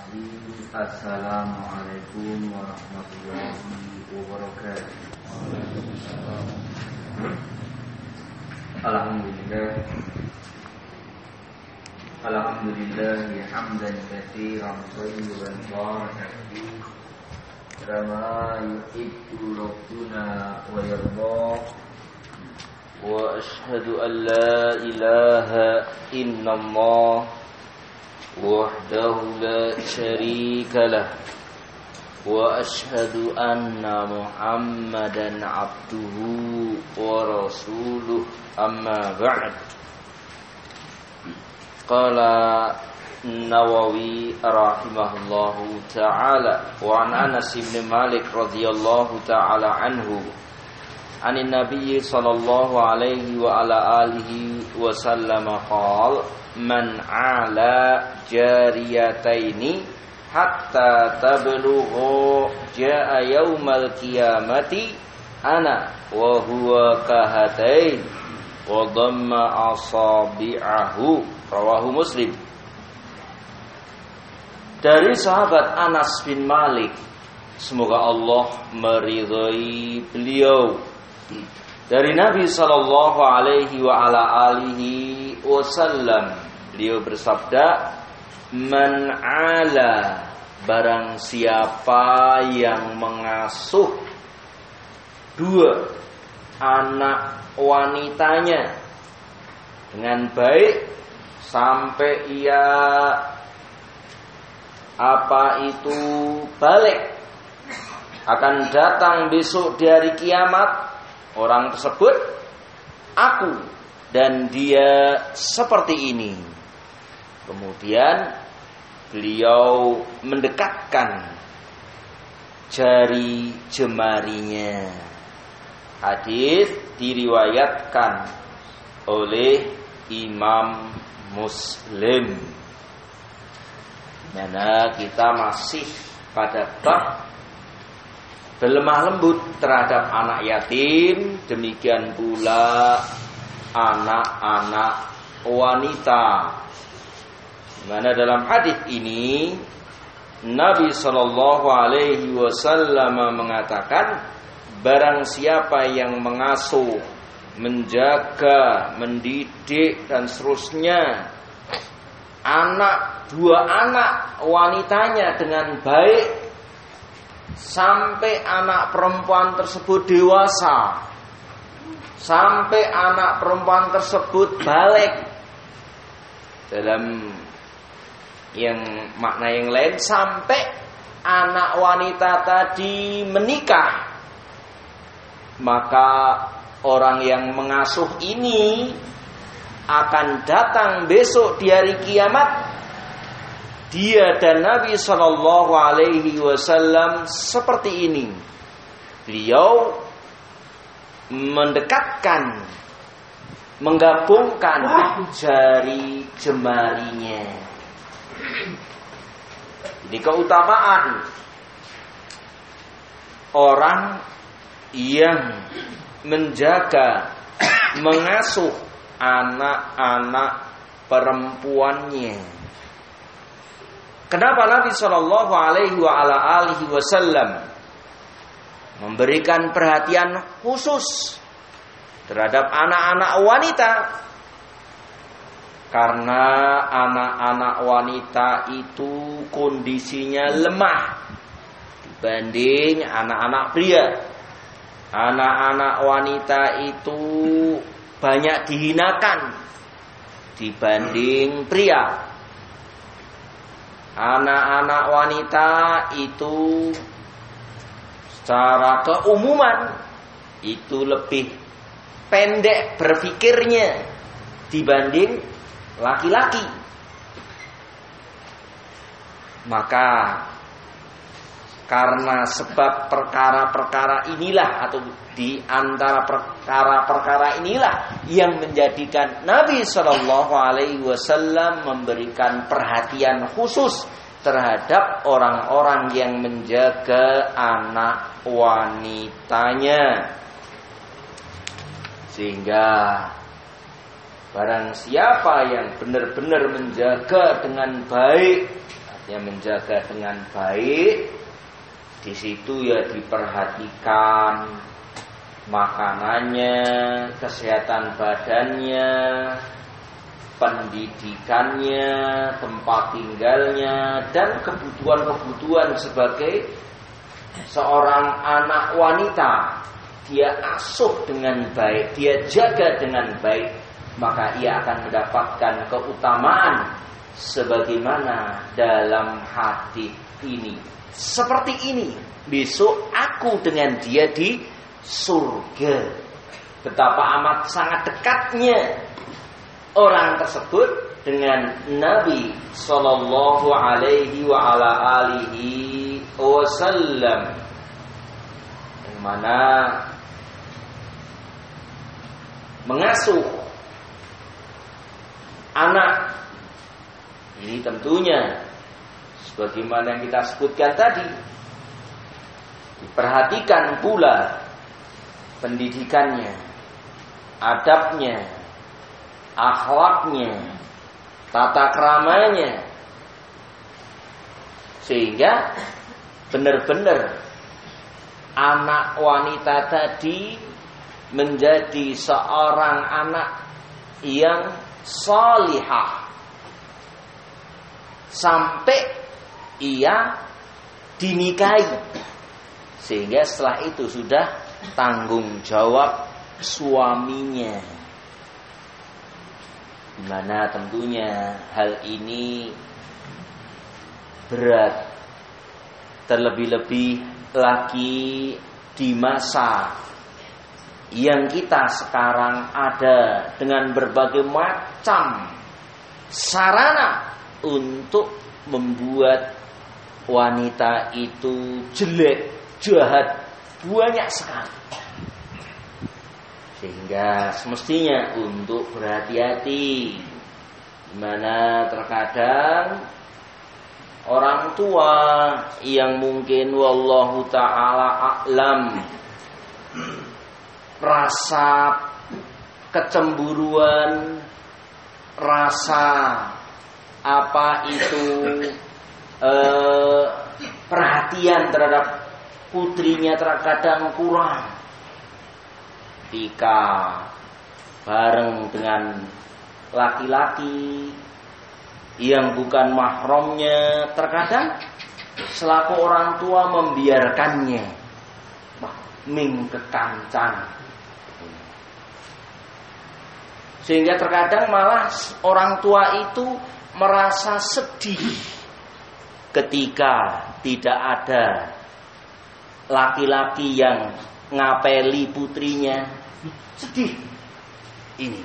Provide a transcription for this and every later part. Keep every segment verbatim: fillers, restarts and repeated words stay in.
Assalamualaikum warahmatullahi wabarakatuh. Alhamdulillah Alhamdulillah hamdan katsiran thayyiban barakan fihi kama yuhibbu rabbuna wa yarda. Wa ashhadu an la ilaha illallah wahdahu la syarika lah wa ashhadu anna Muhammadan abduhu wa rasuluh, amma ba'd. Qala Nawawi rahimahullahu ta'ala wa an Anas bin Malik radhiyallahu ta'ala anhu anin Nabi sallallahu alaihi wa ala alihi wa sallam qala man ala jariyataini hatta tablughu jaa yaumal qiyamati ana wa huwa kahatain wa dhamma asabi'ahu, rawahu Muslim. Dari sahabat Anas bin Malik, semoga Allah meridhai beliau, dari Nabi sallallahu alaihi wa ala alihi wasallam, beliau bersabda, man ala, barang siapa yang mengasuh dua anak wanitanya dengan baik sampai ia apa itu balik, akan datang besok di hari kiamat orang tersebut aku dan dia seperti ini. Kemudian beliau mendekatkan jari jemarinya. Hadis diriwayatkan oleh Imam Muslim. Mana kita masih pada bab berlemah lembut terhadap anak yatim, demikian pula anak-anak wanita. Mana dalam hadis ini Nabi sallallahu alaihi wasallam mengatakan, barang siapa yang mengasuh, menjaga, mendidik dan seterusnya anak dua anak wanitanya dengan baik sampai anak perempuan tersebut dewasa, sampai anak perempuan tersebut balik, dalam yang makna yang lain sampai anak wanita tadi menikah, maka orang yang mengasuh ini akan datang besok di hari kiamat, dia dan Nabi sallallahu alaihi wasallam seperti ini. Beliau mendekatkan, menggabungkan jari jemarinya. Ini keutamaan orang yang menjaga, mengasuh anak-anak perempuannya. Kenapa Nabi sallallahu alaihi wa ala alihi wasallam memberikan perhatian khusus terhadap anak-anak wanita? Karena anak-anak wanita itu kondisinya lemah dibanding anak-anak pria. Anak-anak wanita itu banyak dihinakan dibanding pria. Anak-anak wanita itu secara keumuman itu lebih pendek berpikirnya dibanding laki-laki. Maka karena sebab perkara-perkara inilah, atau di antara perkara-perkara inilah yang menjadikan Nabi sallallahu alaihi wasallam memberikan perhatian khusus terhadap orang-orang yang menjaga anak wanitanya. Sehingga barang siapa yang benar-benar menjaga dengan baik yang menjaga dengan baik. Di situ ya diperhatikan makanannya, kesehatan badannya, pendidikannya, tempat tinggalnya, dan kebutuhan-kebutuhan sebagai seorang anak wanita. Dia asuh dengan baik, dia jaga dengan baik, maka ia akan mendapatkan keutamaan sebagaimana dalam hadis ini. Seperti ini, besok aku dengan dia di surga. Betapa amat sangat dekatnya orang tersebut dengan Nabi sallallahu alaihi wa ala alihi wasallam, yang mana mengasuh anak ini tentunya sebagaimana yang kita sebutkan tadi, diperhatikan pula pendidikannya, adabnya, akhlaknya, tata keramanya, sehingga benar-benar anak wanita tadi menjadi seorang anak yang salihah sampai ia dinikahi, sehingga setelah itu sudah tanggung jawab suaminya. Dimana tentunya hal ini berat, terlebih-lebih lagi di masa yang kita sekarang ada dengan berbagai macam sarana untuk membuat wanita itu jelek, jahat, banyak sekali. Sehingga semestinya untuk berhati-hati, dimana terkadang orang tua yang mungkin wallahu ta'ala a'lam rasa kecemburuan, rasa apa itu eh, perhatian terhadap putrinya terkadang kurang. Ketika bareng dengan laki-laki yang bukan mahramnya, terkadang selaku orang tua membiarkannya ming kekancan, sehingga terkadang malah orang tua itu merasa sedih ketika tidak ada laki-laki yang ngapeli putrinya. Sedih. Ini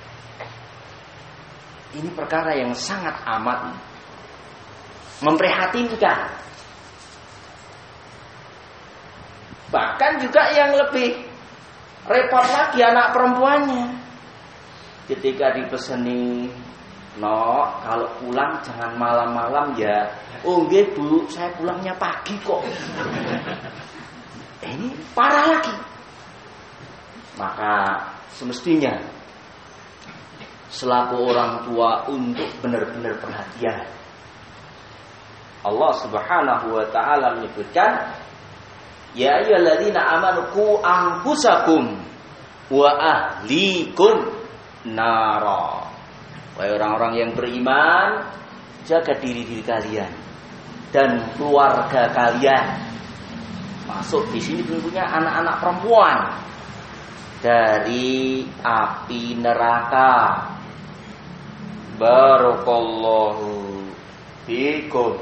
Ini perkara yang sangat amat memprihatinkan. Bahkan juga yang lebih repot lagi anak perempuannya. Ketika dipeseni, "No, kalau pulang jangan malam-malam ya." "Oh nggih Bu, saya pulangnya pagi kok." Ini parah lagi. Maka semestinya selaku orang tua untuk benar-benar perhatian. Allah Subhanahu wa taala menyebutkan, "Ya ayyuhalladzina amanu qu anfusakum wa ahlikum nara." Wahai orang-orang yang beriman, jaga diri-diri kalian dan keluarga kalian. Masuk di sini tentunya anak-anak perempuan dari api neraka. Barakallahu fikum.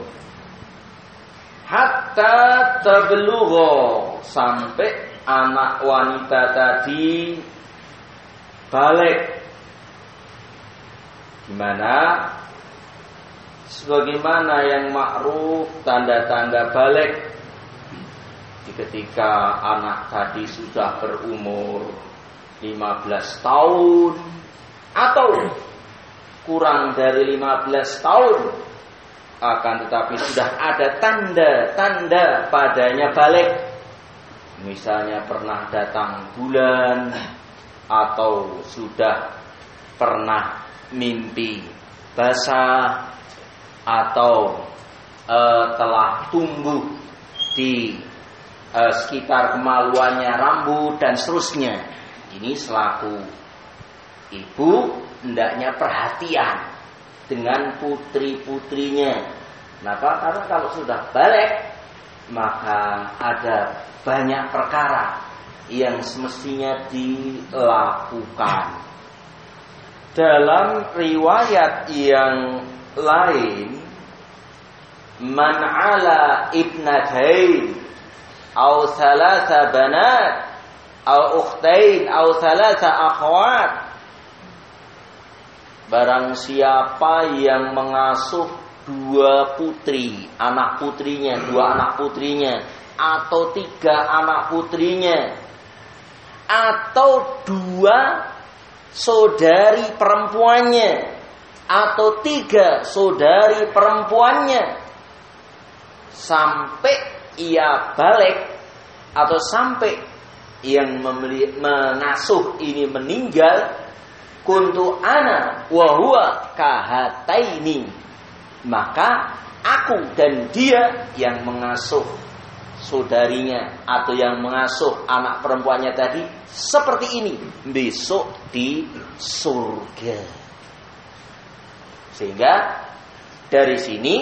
Hatta tablugha, sampai anak wanita tadi balik. Gimana? Sebagaimana yang ma'ruf tanda-tanda balik, ketika anak tadi sudah berumur lima belas tahun atau kurang dari lima belas tahun, akan tetapi sudah ada tanda-tanda padanya balik. Misalnya pernah datang bulan, atau sudah pernah mimpi basah, atau uh, telah tumbuh di uh, sekitar kemaluannya, rambut dan seterusnya. Ini selaku ibu hendaknya perhatian dengan putri-putrinya. Kenapa? Karena kalau sudah balik, maka ada banyak perkara yang semestinya dilakukan. Dalam riwayat yang lain, man ala ibnatain au thalatha banat au ukhtain au thalatha akhwat, barang siapa yang mengasuh dua putri, anak putrinya, dua anak putrinya, atau tiga anak putrinya, atau dua saudari perempuannya, atau tiga saudari perempuannya, sampai ia balik atau sampai yang membeli, mengasuh ini meninggal, kuntu ana wa huwa kahataini, maka aku dan dia yang mengasuh saudarinya atau yang mengasuh anak perempuannya tadi seperti ini besok di surga. Sehingga dari sini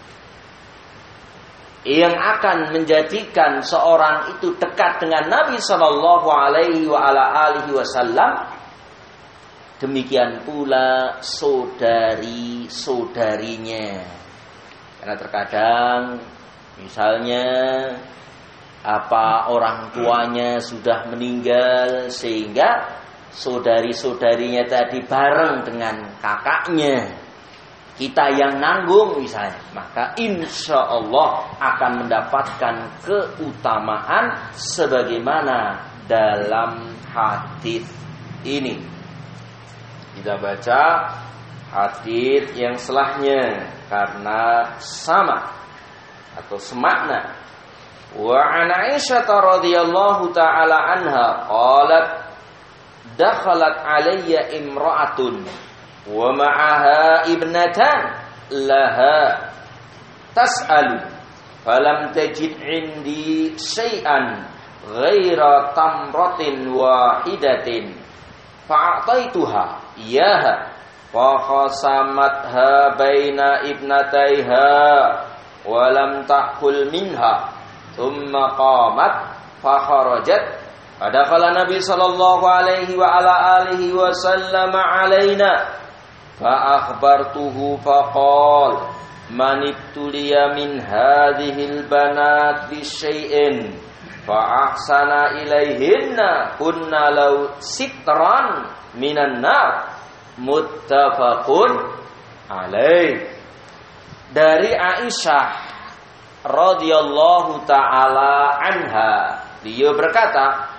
yang akan menjadikan seorang itu dekat dengan Nabi Shallallahu Alaihi Wasallam, demikian pula saudari-saudarinya. Karena terkadang misalnya apa orang tuanya sudah meninggal sehingga saudari-saudarinya tadi bareng dengan kakaknya, kita yang nanggung misalnya, maka insya Allah akan mendapatkan keutamaan sebagaimana dalam hadis ini. Kita baca hadis yang selahnya karena sama atau semakna. Wa an Aisyah radhiyallahu taala anha qalat dakhalat alayya imra'atun wa ma'aha ibnatan laha tas'alu falam tajid indi syai'an ghaira tamratin wahidatin fa'ataituha iyaha fa khasamatha baina ibnataiha wa lam ta'kul minha thumma qamat fa kharajat fadakhala Nabi sallallahu alaihi wa ala alihi wa sallam alaina fa akhbartuhu fa qala man ibtuliya min hadhil banat bi syai'in fa ahsana ilaihinna kunna law sitran minan nar muttafaqun alaih. Dari Aisyah radhiyallahu taala anha, beliau berkata,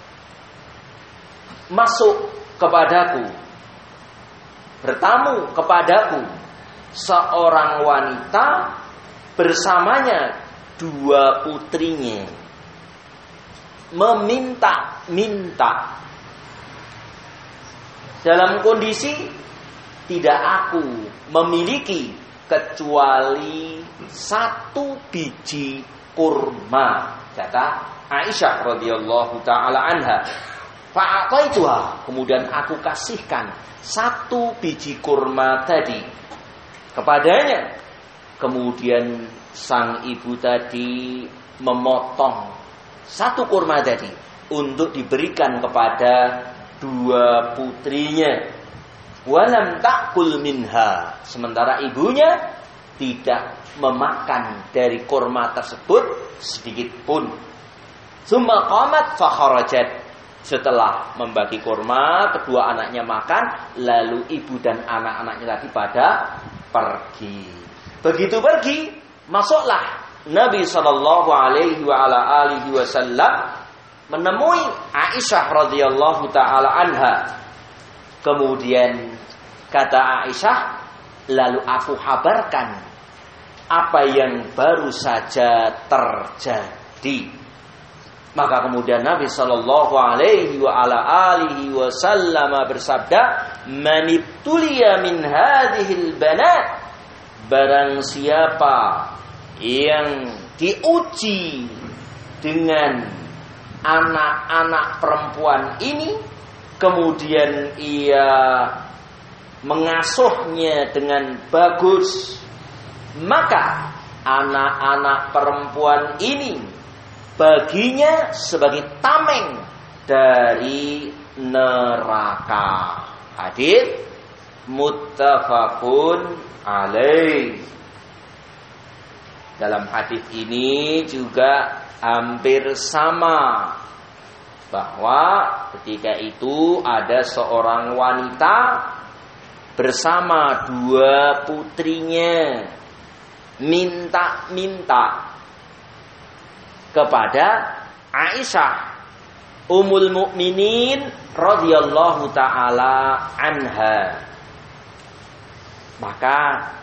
masuk kepadaku, bertamu kepadaku seorang wanita bersamanya dua putrinya, meminta-minta dalam kondisi tidak aku memiliki kecuali satu biji kurma, kata Aisyah radhiyallahu taala anha. Fa'ataituha, kemudian aku kasihkan satu biji kurma tadi kepadanya. Kemudian sang ibu tadi memotong satu kurma tadi untuk diberikan kepada dua putrinya. Walam ta'kul minha, sementara ibunya tidak memakan dari kurma tersebut sedikit pun. Summa qamat fa kharajat, setelah membagi kurma kedua anaknya makan, lalu ibu dan anak-anaknya tadi pada pergi. Begitu pergi, masuklah Nabi sallallahu alaihi wa ala alihi wasallam menemui Aisyah radhiyallahu taala anha. Kemudian kata Aisyah, lalu aku kabarkan apa yang baru saja terjadi. Maka kemudian Nabi sallallahu alaihi wa ala alihi wasallam bersabda, "Man ibtuliya min hadhil banat", barang siapa yang diuji dengan anak-anak perempuan ini, kemudian ia mengasuhnya dengan bagus, maka anak-anak perempuan ini baginya sebagai tameng dari neraka. Hadits muttafaqun alaih. Dalam hadis ini juga hampir sama, bahwa ketika itu ada seorang wanita bersama dua putrinya minta-minta kepada Aisyah Ummul Mukminin radhiyallahu taala anha. Maka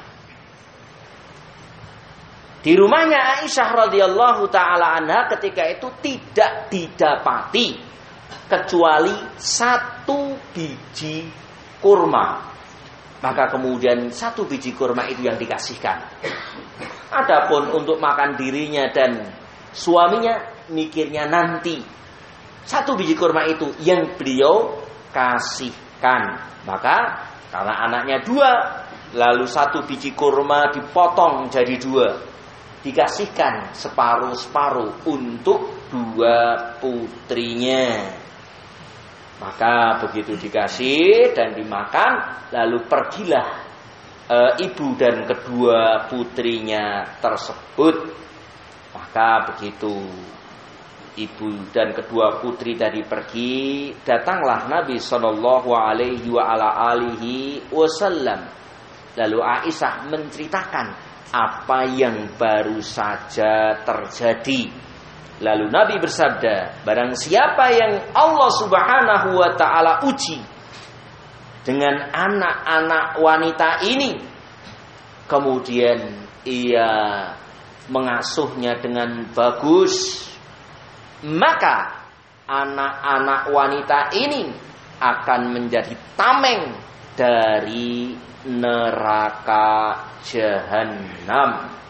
di rumahnya Aisyah radhiyallahu taala anha ketika itu tidak didapati kecuali satu biji kurma. Maka kemudian satu biji kurma itu yang dikasihkan. Adapun untuk makan dirinya dan suaminya, mikirnya nanti. Satu biji kurma itu yang beliau kasihkan. Maka karena anaknya dua, lalu satu biji kurma dipotong jadi dua, dikasihkan separuh-separuh untuk dua putrinya. Maka begitu dikasih dan dimakan, lalu pergilah e, ibu dan kedua putrinya tersebut. Maka begitu ibu dan kedua putri tadi pergi, datanglah Nabi Shallallahu Alaihi Wasallam. Lalu Aisyah menceritakan apa yang baru saja terjadi. Lalu Nabi bersabda, barang siapa yang Allah Subhanahu wa taala uji dengan anak-anak wanita ini, kemudian ia mengasuhnya dengan bagus, maka anak-anak wanita ini akan menjadi tameng dari neraka jahanam.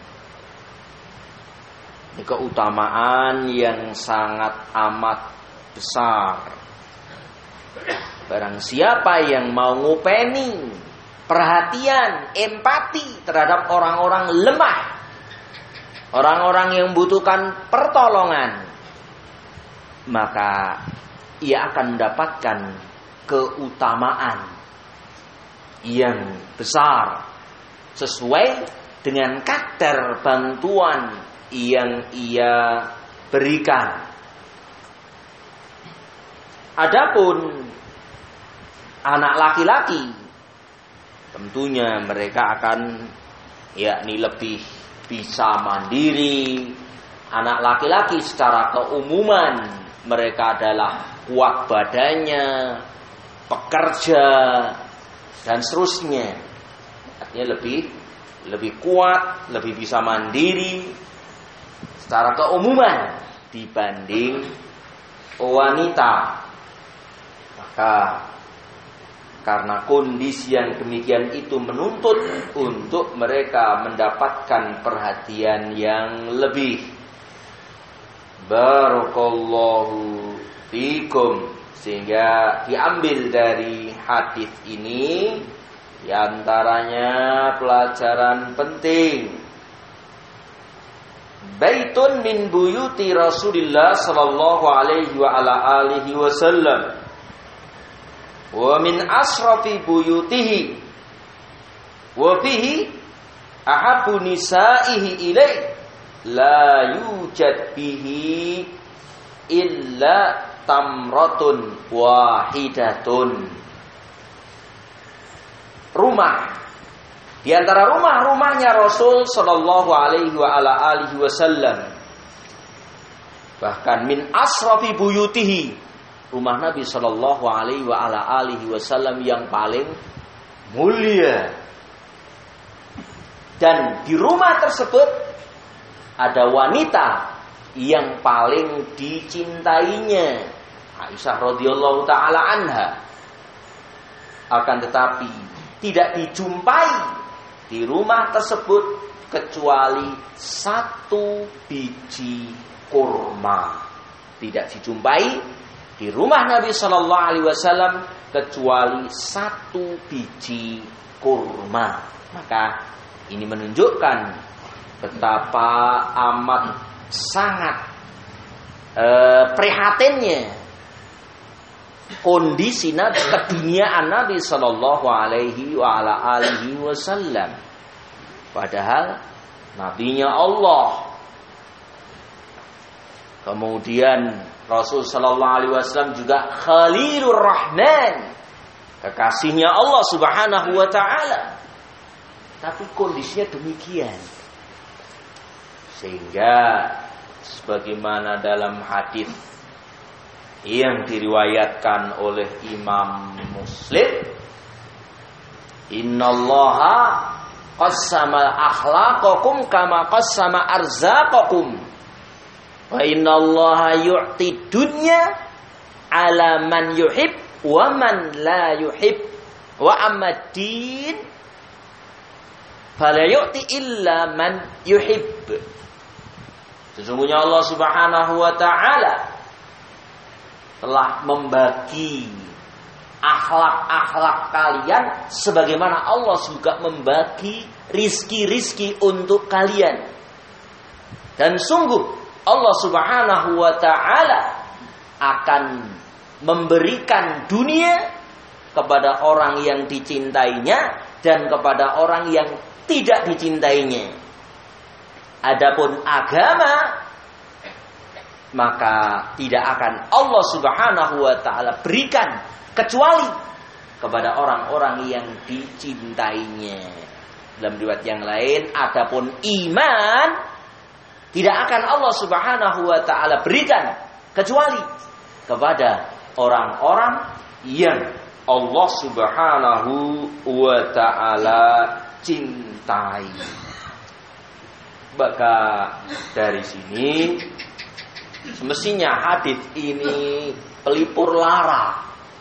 Ini keutamaan yang sangat amat besar. Barang siapa yang mau ngupeni perhatian, empati terhadap orang-orang lemah, orang-orang yang membutuhkan pertolongan, maka ia akan mendapatkan keutamaan yang besar sesuai dengan kadar bantuan yang ia berikan. Adapun anak laki-laki, tentunya mereka akan yakni lebih bisa mandiri. Anak laki-laki secara keumuman mereka adalah kuat badannya, pekerja, dan seterusnya. Artinya lebih lebih kuat, lebih bisa mandiri secara keumuman dibanding wanita. Maka karena kondisi yang demikian itu menuntut untuk mereka mendapatkan perhatian yang lebih. Barakallahu fikum. Sehingga diambil dari hadis ini diantaranya pelajaran penting. Baitun min buyuti Rasulillah sallallahu alaihi wa ala alihi wasallam wa min asrafi buyutihi wa fihi ahabbu nisaihi ilaih la yujad bihi illa tamratun wahidatun. Rumah di antara rumah-rumahnya Rasul sallallahu alaihi wa ala alihi wasallam, bahkan min asrafi buyutihi, rumah Nabi sallallahu alaihi wa ala alihi wasallam yang paling mulia. Dan di rumah tersebut ada wanita yang paling dicintainya, Aisyah radhiyallahu taala anha. Akan tetapi tidak dijumpai di rumah tersebut kecuali satu biji kurma. Tidak dijumpai di rumah Nabi Shallallahu Alaihi Wasallam kecuali satu biji kurma. Maka ini menunjukkan betapa amat sangat eh, prihatinnya kondisi Nabi, keduniaan Nabi Shallallahu Alaihi Wasallam. Padahal Nabinya Allah. Kemudian Rasul Shallallahu Alaihi Wasallam juga Khalilur Rahman, kekasihnya Allah Subhanahu Wa Taala. Tapi kondisinya demikian, sehingga sebagaimana dalam hadis yang diriwayatkan oleh Imam Muslim, Innallaha qassama akhlaqakum kama qassama arzaqakum wa innallaha yu'ti dunya ala man yuhib wa man la yuhib wa amad-din fala yu'ti illa man yuhib. Sesungguhnya Allah Subhanahu wa taala telah membagi akhlak-akhlak kalian sebagaimana Allah juga membagi rizki-rizki untuk kalian. Dan sungguh Allah Subhanahu wa taala akan memberikan dunia kepada orang yang dicintainya dan kepada orang yang tidak dicintainya. Adapun agama, maka tidak akan Allah Subhanahu wa taala berikan kecuali kepada orang-orang yang dicintainya. Dalam riwayat yang lain, adapun iman tidak akan Allah Subhanahu wa taala berikan kecuali kepada orang-orang yang Allah Subhanahu wa taala cintai. Maka dari sini semestinya hadis ini pelipur lara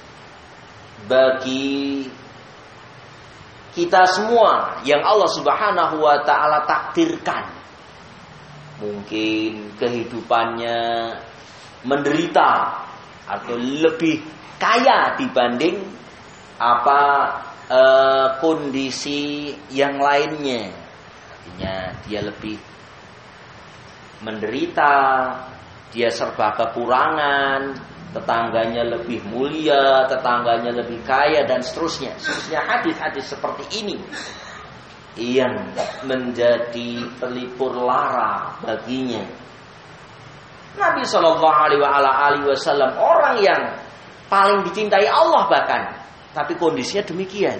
bagi kita semua yang Allah Subhanahu wa taala takdirkan. Mungkin kehidupannya menderita atau lebih kaya dibanding apa eh, kondisi yang lainnya. Artinya dia lebih menderita, dia serba kekurangan, tetangganya lebih mulia, tetangganya lebih kaya, dan seterusnya. Seterusnya hadis-hadis seperti ini yang menjadi pelipur lara baginya. Nabi Shallallahu Alaihi Wasallam orang yang paling dicintai Allah bahkan, tapi kondisinya demikian,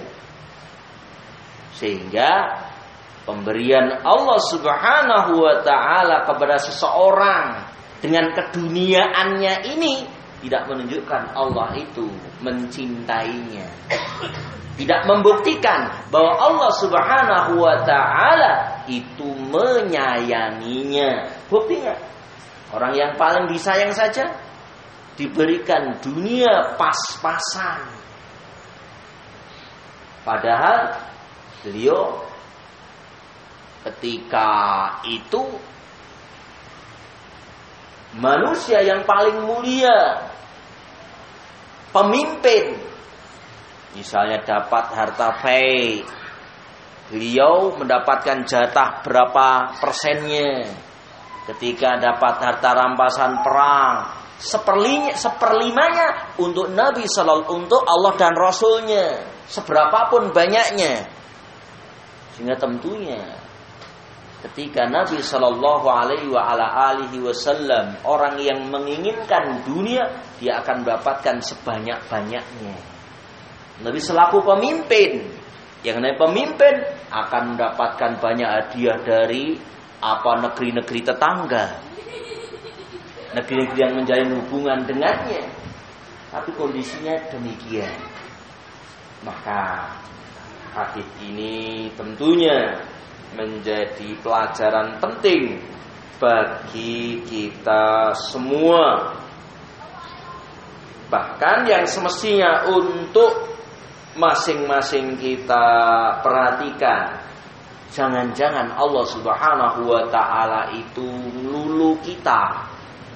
sehingga pemberian Allah Subhanahu wa taala kepada seseorang dengan keduniaannya ini tidak menunjukkan Allah itu mencintainya. Tidak membuktikan bahwa Allah Subhanahu wa taala itu menyayanginya. Buktinya, orang yang paling disayang saja diberikan dunia pas-pasan. Padahal beliau ketika itu manusia yang paling mulia, pemimpin. Misalnya dapat harta fai, beliau mendapatkan jatah berapa persennya. Ketika dapat harta rampasan perang, seperlinya, seperlimanya untuk Nabi Sallallahu, untuk Allah dan Rasulnya, seberapapun banyaknya. Sehingga tentunya ketika Nabi Sallallahu Alaihi Wasallam orang yang menginginkan dunia, dia akan mendapatkan sebanyak-banyaknya. Nabi selaku pemimpin, yang namanya pemimpin akan mendapatkan banyak hadiah dari apa negeri-negeri tetangga, negeri-negeri yang menjalin hubungan dengannya. Tapi kondisinya demikian. Maka hadis ini tentunya menjadi pelajaran penting bagi kita semua. Bahkan yang semestinya untuk masing-masing kita perhatikan Jangan-jangan Allah Subhanahu wa ta'ala itu lulu kita.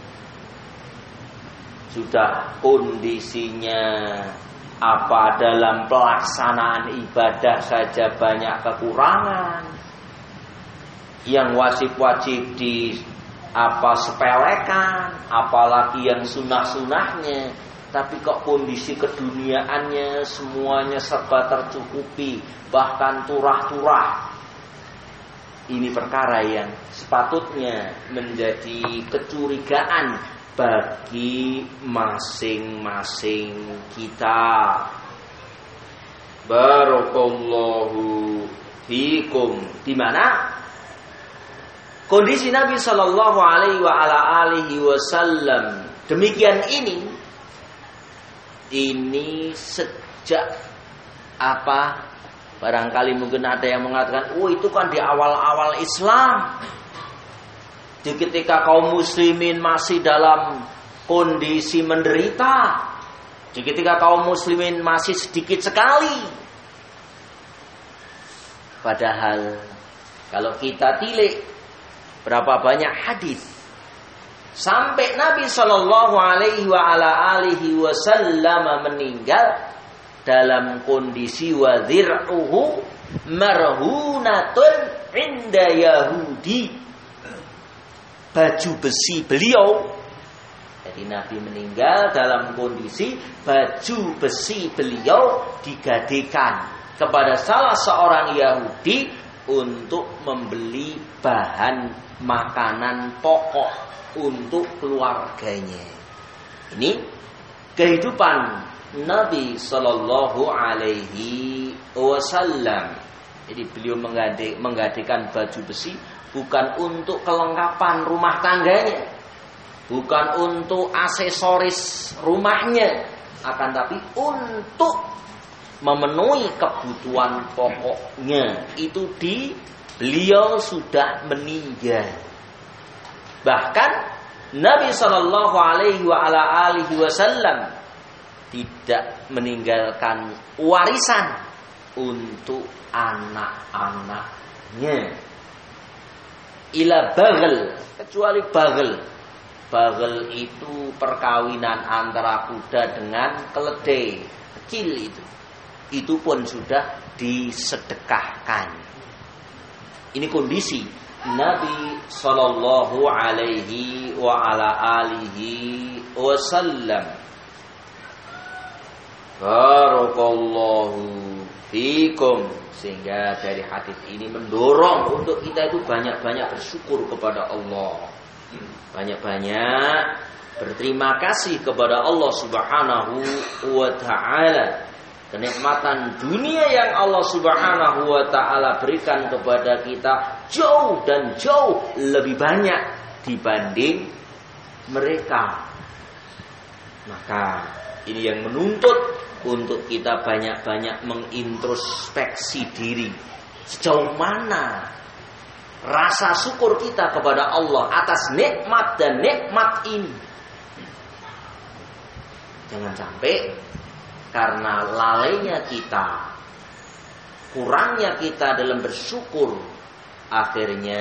Sudah kondisinya apa dalam pelaksanaan ibadah saja banyak kekurangan. Yang wajib-wajib di apa sepelekan, apalagi yang sunah-sunahnya. Tapi kok kondisi keduniaannya semuanya serba tercukupi, bahkan turah-turah. Ini perkara yang sepatutnya menjadi kecurigaan bagi masing-masing kita. Barakallahu fikum. Di mana kondisi Nabi Shallallahu Alaihi wa ala alihi Wasallam demikian ini, ini sejak apa? Barangkali mungkin ada yang mengatakan, oh itu kan di awal-awal Islam. Di ketika kaum muslimin masih dalam kondisi menderita. Di ketika kaum muslimin masih sedikit sekali. Padahal kalau kita tilik berapa banyak hadis sampai Nabi Shallallahu Alaihi wa ala alihi Wasallam meninggal dalam kondisi wadhir'uhu marhunatun inda Yahudi. Baju besi beliau, jadi Nabi meninggal dalam kondisi baju besi beliau digadekan kepada salah seorang Yahudi untuk membeli bahan makanan pokok untuk keluarganya. Ini kehidupan Nabi Sallallahu Alaihi Wasallam. Jadi beliau menggade, menggadekan baju besi bukan untuk kelengkapan rumah tangganya, bukan untuk aksesoris rumahnya, akan tapi untuk memenuhi kebutuhan pokoknya. Itu di beliau sudah meninggal. Bahkan Nabi Sallallahu Alaihi wa ala alihi Wasallam tidak meninggalkan warisan untuk anak-anaknya. Ila bagel, kecuali bagel. Bagel itu perkawinan antara kuda dengan keledai kecil itu. Itu pun sudah disedekahkan. Ini kondisi Nabi Sallallahu Alaihi wa ala alihi Wasallam. Barakallahu fikum. Sehingga dari hadis ini mendorong untuk kita itu banyak-banyak bersyukur kepada Allah, banyak-banyak berterima kasih kepada Allah Subhanahu wa ta'ala. Kenikmatan dunia yang Allah Subhanahu wa ta'ala berikan kepada kita jauh dan jauh lebih banyak dibanding mereka. Maka ini yang menuntut untuk kita banyak-banyak mengintrospeksi diri. Sejauh mana rasa syukur kita kepada Allah atas nikmat dan nikmat ini. Jangan sampai karena lalainya kita, kurangnya kita dalam bersyukur, akhirnya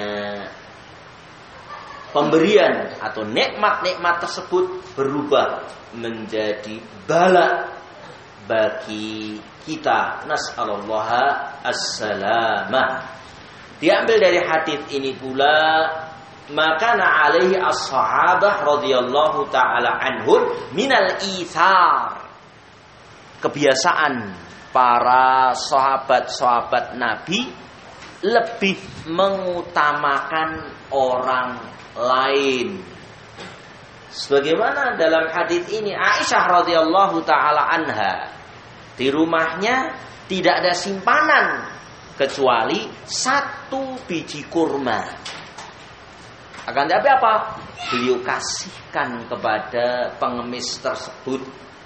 pemberian atau nikmat-nikmat tersebut berubah menjadi bala bagi kita. Nas'alullaha as-salamah. Diambil dari hadis ini pula, maka na alaihi as-sahabah radhiyallahu taala anhum minal itsar. Kebiasaan para sahabat-sahabat Nabi lebih mengutamakan orang lain. Sebagaimana dalam hadis ini Aisyah radhiyallahu taala anha, di rumahnya tidak ada simpanan kecuali satu biji kurma. Akan tapi apa? Beliau kasihkan kepada pengemis tersebut.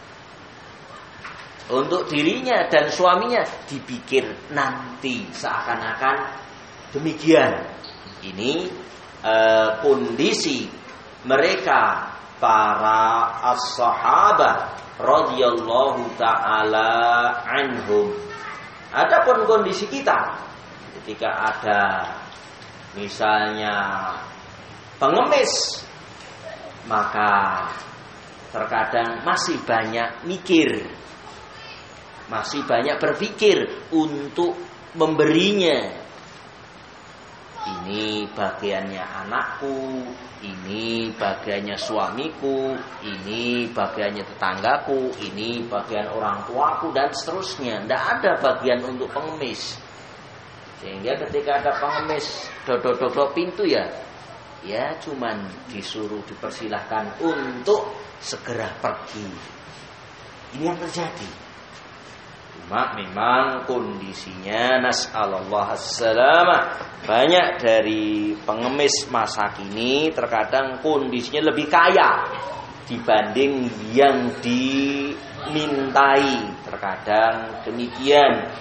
Untuk dirinya dan suaminya dipikir nanti, seakan-akan demikian. Ini eh, kondisi mereka para as-sahabah radhiyallahu taala anhum. Adapun kondisi kita, ketika ada misalnya pengemis, maka terkadang masih banyak mikir, masih banyak berpikir untuk memberinya. Ini bagiannya anakku, ini bagiannya suamiku, ini bagiannya tetanggaku, ini bagian orang tuaku, dan seterusnya. Tidak ada bagian untuk pengemis. Sehingga ketika ada pengemis dodok-dodok pintu ya, ya cuman disuruh dipersilahkan untuk segera pergi. Ini yang terjadi. Cuma memang kondisinya nas'alullah as-salamah, banyak dari pengemis masa kini terkadang kondisinya lebih kaya dibanding yang dimintai. Terkadang demikian.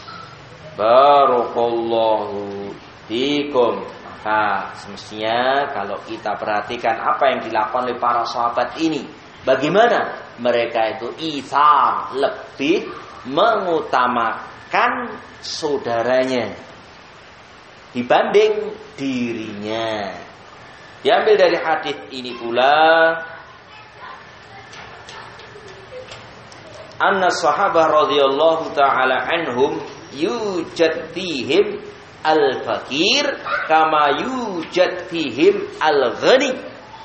Barakallahu fikum. Maka semestinya kalau kita perhatikan apa yang dilakukan oleh para sahabat ini, bagaimana mereka itu itsar, lebih mengutamakan saudaranya dibanding dirinya. Diambil dari hadis ini pula, anna sahabah radhiyallahu ta'ala anhum yujad fihim al-fakir kama yujad fihim al-ghani.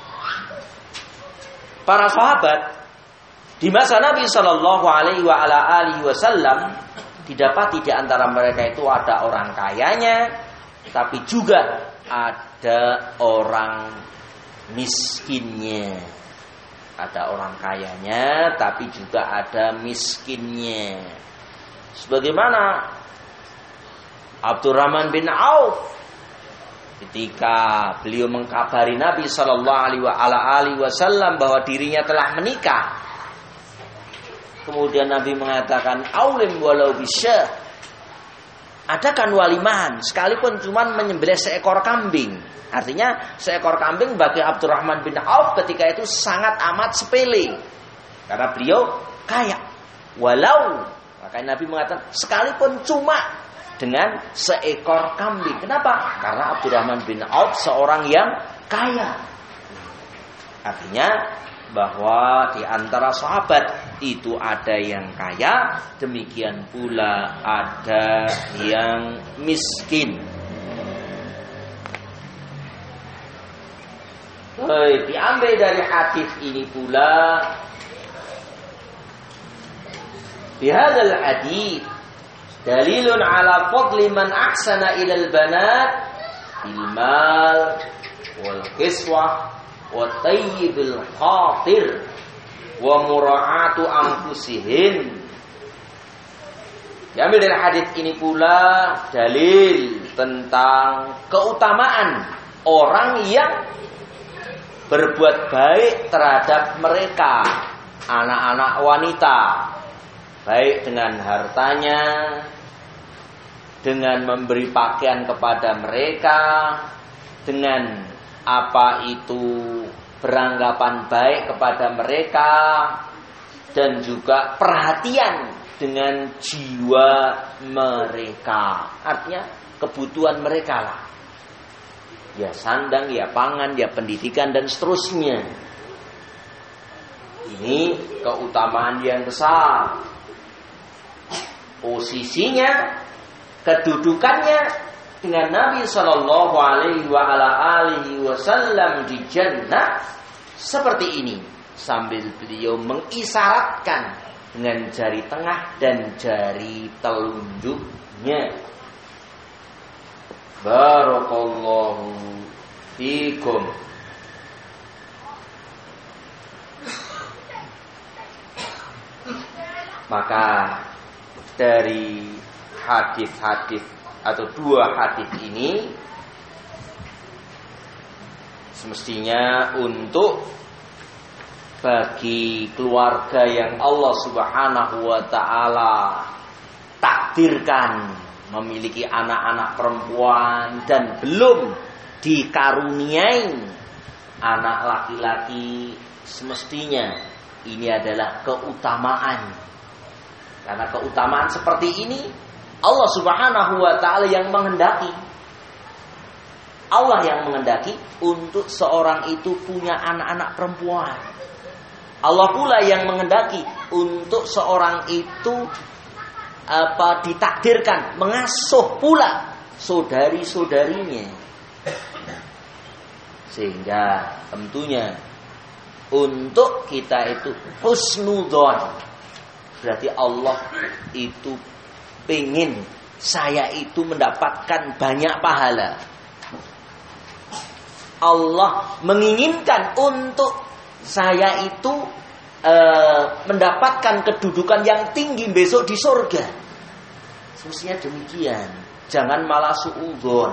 Para sahabat di masa Nabi Shallallahu Alaihi wa ala alihi Wasallam didapati di antara mereka itu ada orang kayanya, tapi juga ada orang miskinnya. Ada orang kayanya, tapi juga ada miskinnya. Sebagaimana Abdurrahman bin Auf ketika beliau mengkabari Nabi Shallallahu Alaihi Wasallam bahwa dirinya telah menikah. Kemudian Nabi mengatakan, aulim walau bisyah, adakan walimahan sekalipun cuma menyembelih seekor kambing. Artinya seekor kambing bagi Abdurrahman bin Auf ketika itu sangat amat sepele, karena beliau kaya. Walau, maka Nabi mengatakan sekalipun cuma dengan seekor kambing. Kenapa? Karena Abdurrahman bin Auf seorang yang kaya. Artinya bahwa di antara sahabat itu ada yang kaya, demikian pula ada yang miskin. Baik, diambil dari hadis ini pula, di hadzal hadis dalilun ala fadli man ahsana ilal banat bil mal wal qiswah wa tayyibil khatir wa mura'atu anfusihin. Diambil dari hadis ini pula dalil tentang keutamaan orang yang berbuat baik terhadap mereka, anak-anak wanita, baik dengan hartanya, dengan memberi pakaian kepada mereka, dengan apa itu beranggapan baik kepada mereka, dan juga perhatian dengan jiwa mereka. Artinya kebutuhan mereka lah, ya sandang, ya pangan, ya pendidikan, dan seterusnya. Ini keutamaan yang besar. Posisinya, kedudukannya dengan Nabi Shallallahu Alaihi Wasallam di jannah seperti ini, sambil beliau mengisyaratkan dengan jari tengah dan jari telunjuknya. Barakallahu fikum. Maka dari hadis-hadis atau dua hadis ini semestinya untuk bagi keluarga yang Allah Subhanahu wa taala takdirkan memiliki anak-anak perempuan dan belum dikaruniai anak laki-laki, semestinya ini adalah keutamaan. Karena keutamaan seperti ini Allah Subhanahu wa taala yang menghendaki. Allah yang menghendaki untuk seorang itu punya anak-anak perempuan. Allah pula yang menghendaki untuk seorang itu apa ditakdirkan mengasuh pula saudari-saudarinya. Sehingga tentunya untuk kita itu husnudzon. Berarti Allah itu pengen saya itu mendapatkan banyak pahala. Allah menginginkan untuk saya itu e, mendapatkan kedudukan yang tinggi besok di surga. Semestinya demikian. Jangan malah suudzon.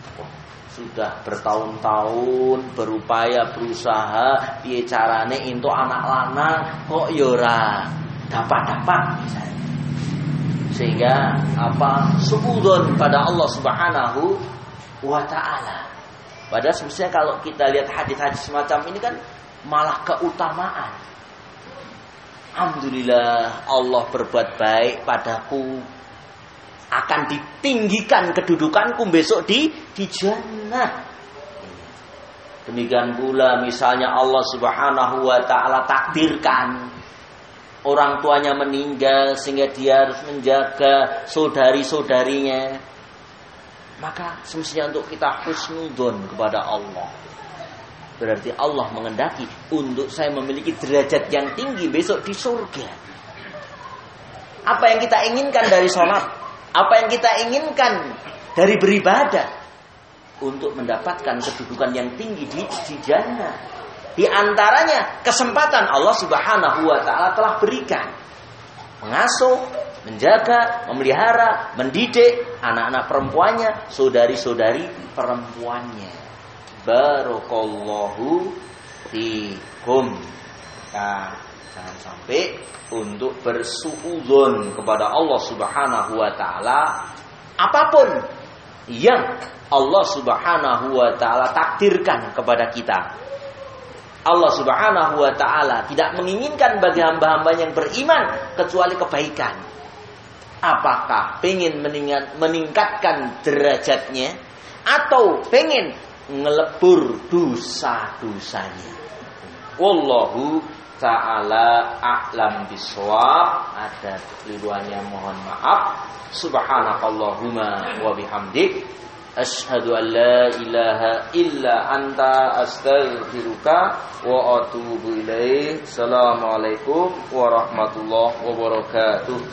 Sudah bertahun-tahun berupaya berusaha piye carane entuk anak lanang kok ya ora dapat-dapat misalnya. Sehingga apa suudzon pada Allah Subhanahu wa taala. Padahal semestinya kalau kita lihat hadis-hadis semacam ini kan malah keutamaan. Alhamdulillah Allah berbuat baik padaku, akan ditinggikan kedudukanku besok di di jannah. Demikian pula misalnya Allah Subhanahu wa taala takdirkan orang tuanya meninggal sehingga dia harus menjaga saudari-saudarinya. Maka semestinya untuk kita husnudzon kepada Allah. Berarti Allah menghendaki untuk saya memiliki derajat yang tinggi besok di surga. Apa yang kita inginkan dari sholat? Apa yang kita inginkan dari beribadah? Untuk mendapatkan kedudukan yang tinggi di, di jannah. Di antaranya kesempatan Allah Subhanahu wa taala telah berikan. Mengasuh, menjaga, memelihara, mendidik anak-anak perempuannya, saudari-saudari perempuannya. Barakallahu fikum. Nah, jangan sampai untuk bersuudzon kepada Allah Subhanahu wa taala apapun yang Allah Subhanahu wa taala takdirkan kepada kita. Allah Subhanahu wa taala tidak menginginkan bagi hamba-hamba yang beriman kecuali kebaikan. Apakah pengen meningkatkan derajatnya atau pengen ngelebur dosa-dosanya? Wallahu ta'ala a'lam bishawab. Ada kekeliruannya mohon maaf. Subhanakallahumma wa bihamdik asyhadu an la ilaha illa anta astaghfiruka wa atubu ilaik. Assalamualaikum warahmatullahi wabarakatuh.